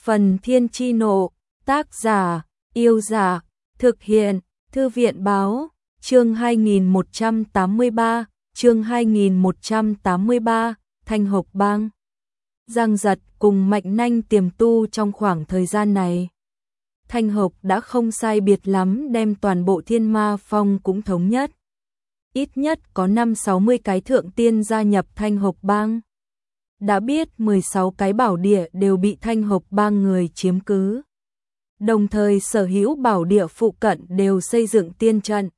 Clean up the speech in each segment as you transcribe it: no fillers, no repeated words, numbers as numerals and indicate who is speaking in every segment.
Speaker 1: Phần Thiên Chi Nộ, tác giả, Yêu Giả, thực hiện, Thư viện Báo, chương 2183, Thanh Hộc Bang. Giang Giật cùng Mạnh Nanh tiềm tu trong khoảng thời gian này. Thanh Hộc đã không sai biệt lắm đem toàn bộ Thiên Ma Phong cũng thống nhất. Ít nhất có 5-60 cái thượng tiên gia nhập Thanh Hộc Bang. Đã biết 16 cái bảo địa đều bị Thanh Hộc Bang người chiếm cứ. Đồng thời sở hữu bảo địa phụ cận đều xây dựng tiên trận.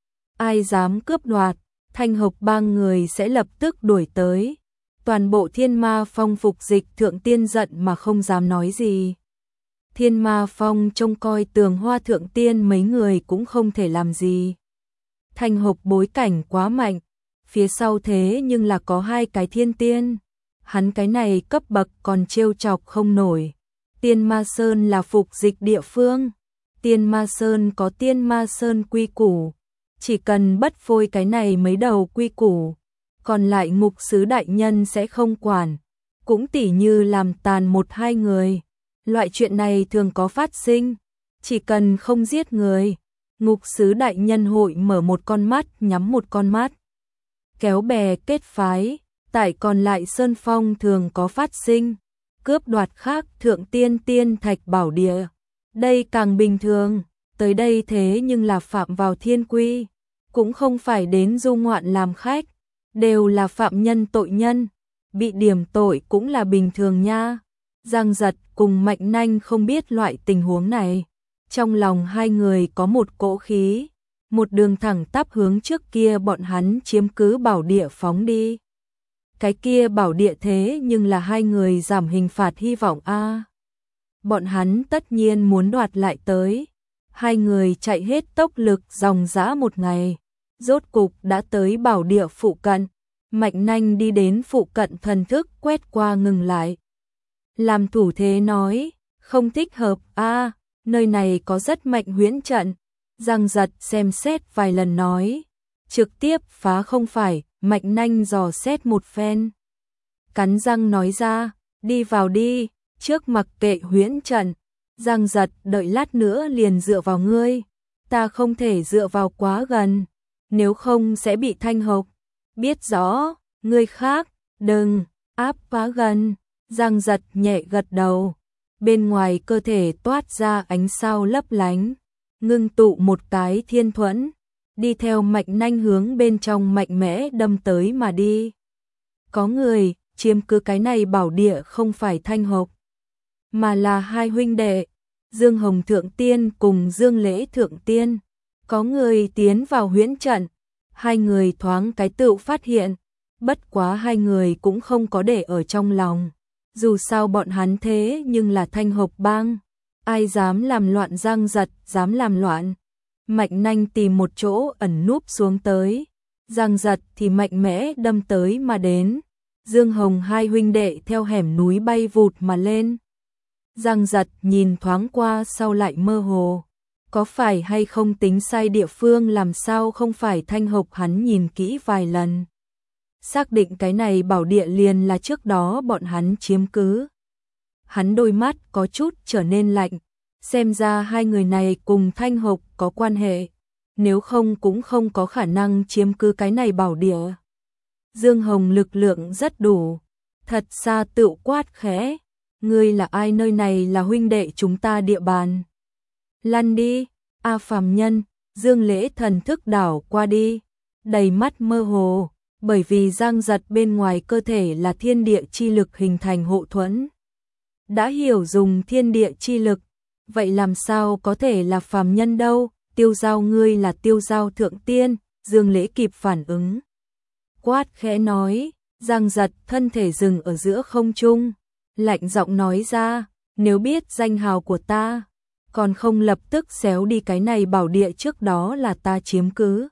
Speaker 1: Ai dám cướp đoạt, Thanh Hộc Bang người sẽ lập tức đuổi tới. Toàn bộ Thiên Ma Phong phục dịch thượng tiên giận mà không dám nói gì. Thiên Ma Phong trông coi Tường Hoa thượng tiên mấy người cũng không thể làm gì. Thanh Hộc bối cảnh quá mạnh, phía sau thế nhưng là có 2 cái thiên tiên. Hắn cái này cấp bậc còn trêu chọc không nổi. Tiên Ma Sơn là phục dịch địa phương. Tiên Ma Sơn có Tiên Ma Sơn quy củ. Chỉ cần bất phôi cái này mấy đầu quy củ, còn lại ngục sứ đại nhân sẽ không quản. Cũng tỉ như làm tàn 1-2 người. Loại chuyện này thường có phát sinh. Chỉ cần không giết người, ngục sứ đại nhân hội mở một con mắt nhắm một con mắt. Kéo bè kết phái, tại còn lại Sơn Phong thường có phát sinh. Cướp đoạt khác thượng tiên tiên thạch bảo địa. Đây càng bình thường, tới đây thế nhưng là phạm vào thiên quy. Cũng không phải đến du ngoạn làm khách, đều là phạm nhân tội nhân. Bị điểm tội cũng là bình thường nha. Giang Giật cùng Mạnh Nanh không biết loại tình huống này. Trong lòng hai người có một cỗ khí, một đường thẳng tắp hướng trước kia bọn hắn chiếm cứ bảo địa phóng đi. Cái kia bảo địa thế nhưng là hai người giảm hình phạt hy vọng a. Bọn hắn tất nhiên muốn đoạt lại tới. Hai người chạy hết tốc lực dòng dã một ngày, rốt cục đã tới bảo địa phụ cận. Mạnh Nanh đi đến phụ cận thần thức quét qua ngừng lại. Làm thủ thế nói, không thích hợp a, nơi này có rất mạnh huyễn trận. Giang Giật xem xét vài lần nói, trực tiếp phá không phải. Mạnh Nanh dò xét một phen, cắn răng nói ra, đi vào đi, trước mặc kệ huyễn trận. Giang Giật đợi lát nữa liền dựa vào ngươi, ta không thể dựa vào quá gần, nếu không sẽ bị Thanh Hộc. Biết rõ, ngươi khác, đừng áp quá gần. Giang Giật nhẹ gật đầu, bên ngoài cơ thể toát ra ánh sao lấp lánh, ngưng tụ một cái thiên thuẫn, đi theo Mạnh Nanh hướng bên trong mạnh mẽ đâm tới mà đi. Có người chiếm cứ cái này bảo địa không phải Thanh Hộc, mà là hai huynh đệ, Dương Hồng Thượng Tiên cùng Dương Lễ Thượng Tiên. Có người tiến vào huyễn trận, hai người thoáng cái tựu phát hiện, bất quá hai người cũng không có để ở trong lòng. Dù sao bọn hắn thế nhưng là Thanh Hộc Bang, ai dám làm loạn. Giang Giật dám làm loạn. Mạnh Nanh tìm một chỗ ẩn núp xuống tới, Giang Giật thì mạnh mẽ đâm tới mà đến. Dương Hồng hai huynh đệ theo hẻm núi bay vụt mà lên. Giang Giật nhìn thoáng qua sau lại mơ hồ, có phải hay không tính sai địa phương, làm sao không phải Thanh Hộc. Hắn nhìn kỹ vài lần, xác định cái này bảo địa liền là trước đó bọn hắn chiếm cứ. Hắn đôi mắt có chút trở nên lạnh, xem ra hai người này cùng Thanh Hộc có quan hệ, nếu không cũng không có khả năng chiếm cứ cái này bảo địa. Dương Hồng lực lượng rất đủ, thật xa tựu quát khẽ, ngươi là ai, nơi này là huynh đệ chúng ta địa bàn. Lăn đi, a phàm nhân. Dương Lễ thần thức đảo qua đi, đầy mắt mơ hồ, bởi vì Giang Giật bên ngoài cơ thể là thiên địa chi lực hình thành hộ thuẫn. Đã hiểu dùng thiên địa chi lực, vậy làm sao có thể là phàm nhân đâu. Tiêu Giao, ngươi là Tiêu Giao Thượng Tiên. Dương Lễ kịp phản ứng, quát khẽ nói. Giang Giật thân thể dừng ở giữa không trung, lạnh giọng nói ra, nếu biết danh hào của ta, còn không lập tức xéo đi, cái này bảo địa trước đó là ta chiếm cứ.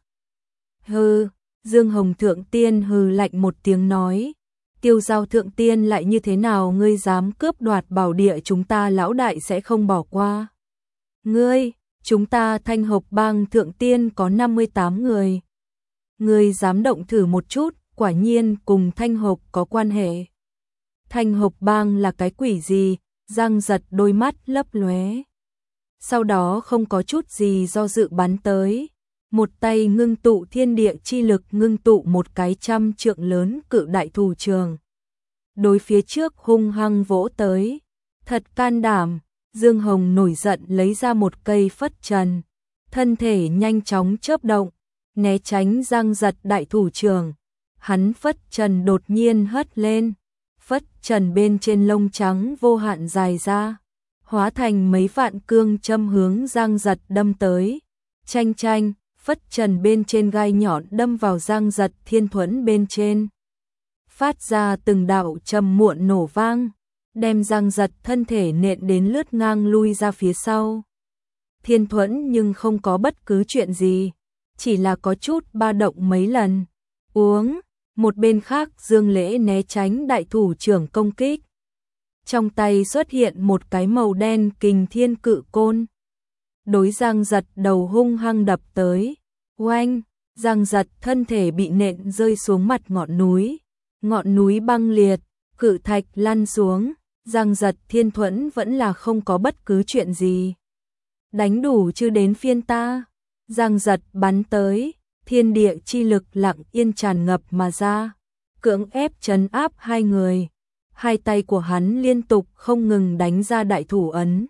Speaker 1: Hừ. Dương Hồng Thượng Tiên hừ lạnh một tiếng nói, Tiêu Giao Thượng Tiên lại như thế nào, ngươi dám cướp đoạt bảo địa chúng ta, lão đại sẽ không bỏ qua. Ngươi, chúng ta Thanh Hộc Bang Thượng Tiên có 58 người. Ngươi dám động thử một chút, quả nhiên cùng Thanh Hộc có quan hệ. Thanh Hộc Bang là cái quỷ gì, Giang Giật đôi mắt lấp lóe. Sau đó không có chút gì do dự bắn tới. Một tay ngưng tụ thiên địa chi lực, ngưng tụ một cái 100 trượng lớn cự đại thủ trường. Đối phía trước hung hăng vỗ tới. Thật can đảm, Dương Hồng nổi giận lấy ra một cây phất trần. Thân thể nhanh chóng chớp động, né tránh Giang Giật đại thủ trường. Hắn phất trần đột nhiên hất lên. Phất trần bên trên lông trắng vô hạn dài ra, hóa thành mấy vạn cương châm hướng Giang Giật đâm tới. Chanh chanh, phất trần bên trên gai nhọn đâm vào Giang Giật thiên thuẫn bên trên. Phát ra từng đạo trầm muộn nổ vang, đem Giang Giật thân thể nện đến lướt ngang lui ra phía sau. Thiên thuẫn nhưng không có bất cứ chuyện gì, chỉ là có chút ba động mấy lần. Uống, một bên khác Dương Lễ né tránh đại thủ trưởng công kích. Trong tay xuất hiện một cái màu đen kình thiên cự côn. Đối Giang Giật đầu hung hăng đập tới. Oanh, Giang Giật thân thể bị nện rơi xuống mặt ngọn núi. Ngọn núi băng liệt, cự thạch lăn xuống. Giang Giật thiên thuẫn vẫn là không có bất cứ chuyện gì. Đánh đủ chưa đến phiên ta. Giang Giật bắn tới, thiên địa chi lực lặng yên tràn ngập mà ra, cưỡng ép trấn áp hai người. Hai tay của hắn liên tục không ngừng đánh ra đại thủ ấn.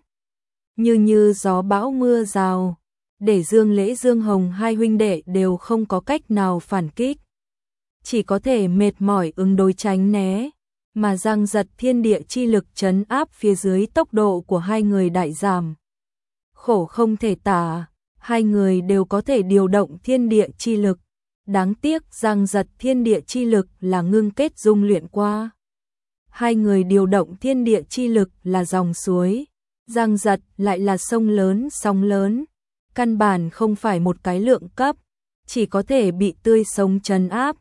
Speaker 1: Như gió bão mưa rào, để Dương Lễ Dương Hồng hai huynh đệ đều không có cách nào phản kích. Chỉ có thể mệt mỏi ứng đối tránh né, mà Giang Giật thiên địa chi lực trấn áp phía dưới tốc độ của hai người đại giảm. Khổ không thể tả, hai người đều có thể điều động thiên địa chi lực. Đáng tiếc Giang Giật thiên địa chi lực là ngưng kết dung luyện qua. Hai người điều động thiên địa chi lực là dòng suối, Giang Giật lại là sông lớn sóng lớn. Căn bản không phải một cái lượng cấp, chỉ có thể bị tươi sống trấn áp.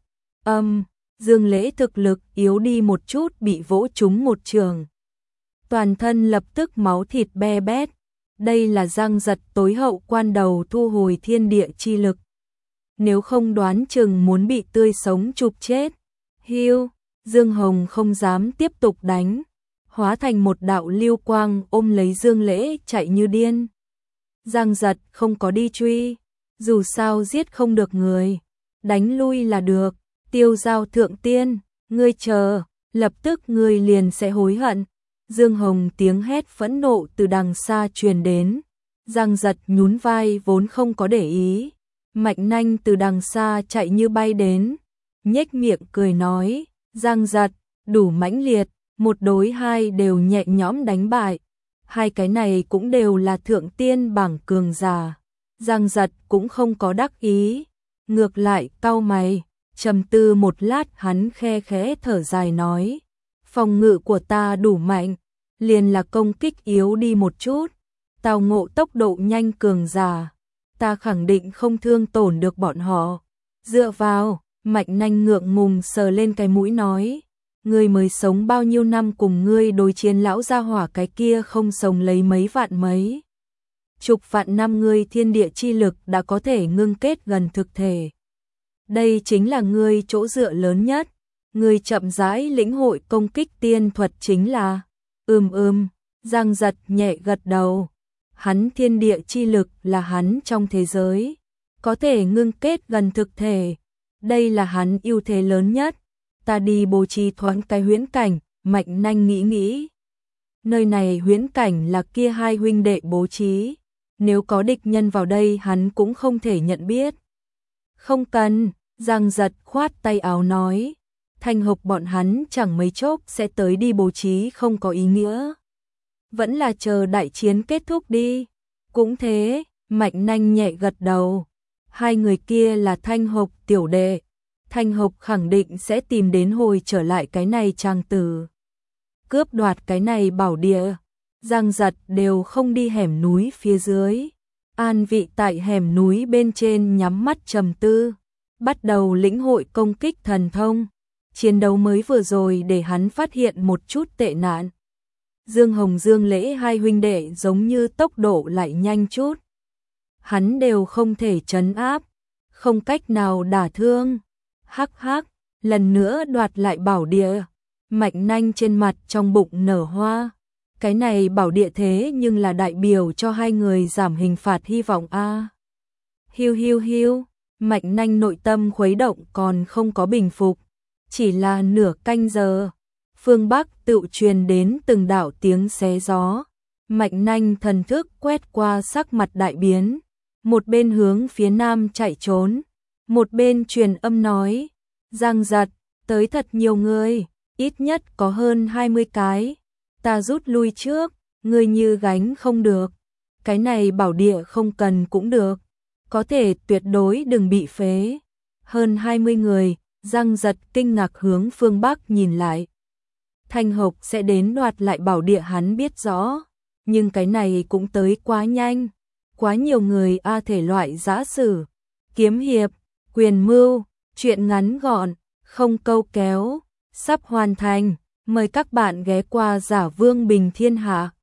Speaker 1: Dương Lễ thực lực yếu đi một chút bị vỗ trúng một trường. Toàn thân lập tức máu thịt be bét. Đây là Giang Giật tối hậu quan đầu thu hồi thiên địa chi lực. Nếu không đoán chừng muốn bị tươi sống chụp chết. Hiu, Dương Hồng không dám tiếp tục đánh. Hóa thành một đạo lưu quang ôm lấy Dương Lễ chạy như điên. Giang Giật không có đi truy. Dù sao giết không được người. Đánh lui là được. Tiêu Giao thượng tiên, ngươi chờ, lập tức ngươi liền sẽ hối hận. Dương Hồng tiếng hét phẫn nộ từ đằng xa truyền đến. Giang Giật nhún vai vốn không có để ý. Mạnh Nanh từ đằng xa chạy như bay đến. Nhếch miệng cười nói, Giang Giật, đủ mãnh liệt, một đối hai đều nhẹ nhõm đánh bại. Hai cái này cũng đều là thượng tiên bảng cường giả. Giang Giật cũng không có đắc ý. Ngược lại cau mày, trầm tư một lát hắn khe khẽ thở dài nói. Phòng ngự của ta đủ mạnh, liền là công kích yếu đi một chút. Tào Ngộ tốc độ nhanh cường giả, ta khẳng định không thương tổn được bọn họ. Dựa vào, Mạnh Nanh ngượng ngùng sờ lên cái mũi nói. Ngươi mới sống bao nhiêu năm cùng ngươi đối chiến lão gia hỏa cái kia không sống lấy mấy vạn mấy. Chục vạn năm ngươi thiên địa chi lực đã có thể ngưng kết gần thực thể. Đây chính là ngươi chỗ dựa lớn nhất. Ngươi chậm rãi lĩnh hội công kích tiên thuật chính là. Giang Giật nhẹ gật đầu. Hắn thiên địa chi lực là hắn trong thế giới. Có thể ngưng kết gần thực thể. Đây là hắn ưu thế lớn nhất. Ta đi bố trí thoáng cái huyễn cảnh. Mạnh Nanh nghĩ. Nơi này huyễn cảnh là kia hai huynh đệ bố trí. Nếu có địch nhân vào đây hắn cũng không thể nhận biết. Không cần, Giang Giật khoát tay áo nói. Thanh Hộc bọn hắn chẳng mấy chốc sẽ tới đi bố trí không có ý nghĩa. Vẫn là chờ đại chiến kết thúc đi. Cũng thế, Mạnh Nanh nhẹ gật đầu. Hai người kia là Thanh Hộc tiểu đệ. Thanh Hộc khẳng định sẽ tìm đến hồi trở lại cái này trang tử. Cướp đoạt cái này bảo địa. Giang Giật đều không đi hẻm núi phía dưới. An vị tại hẻm núi bên trên nhắm mắt trầm tư. Bắt đầu lĩnh hội công kích thần thông. Chiến đấu mới vừa rồi để hắn phát hiện một chút tệ nạn. Dương Hồng Dương Lễ hai huynh đệ giống như tốc độ lại nhanh chút. Hắn đều không thể trấn áp, không cách nào đả thương. Hắc, lần nữa đoạt lại bảo địa. Mạnh Nanh trên mặt trong bụng nở hoa. Cái này bảo địa thế nhưng là đại biểu cho hai người giảm hình phạt hy vọng a. Hiu hiu hiu, Mạnh Nanh nội tâm khuấy động còn không có bình phục, chỉ là nửa canh giờ, phương Bắc tự truyền đến từng đạo tiếng xé gió. Mạnh Nanh thần thức quét qua sắc mặt đại biến, một bên hướng phía nam chạy trốn, một bên truyền âm nói, Giang Giật, tới thật nhiều người, ít nhất có hơn 20 cái, ta rút lui trước, ngươi như gánh không được, cái này bảo địa không cần cũng được, có thể tuyệt đối đừng bị phế. Hơn 20 người, Giang Giật kinh ngạc hướng phương Bắc nhìn lại. Thanh Hộc sẽ đến đoạt lại bảo địa hắn biết rõ, nhưng cái này cũng tới quá nhanh, quá nhiều người thể loại giã sử, kiếm hiệp, quyền mưu, chuyện ngắn gọn, không câu kéo, sắp hoàn thành, mời các bạn ghé qua Giả Vương Bình Thiên Hạ.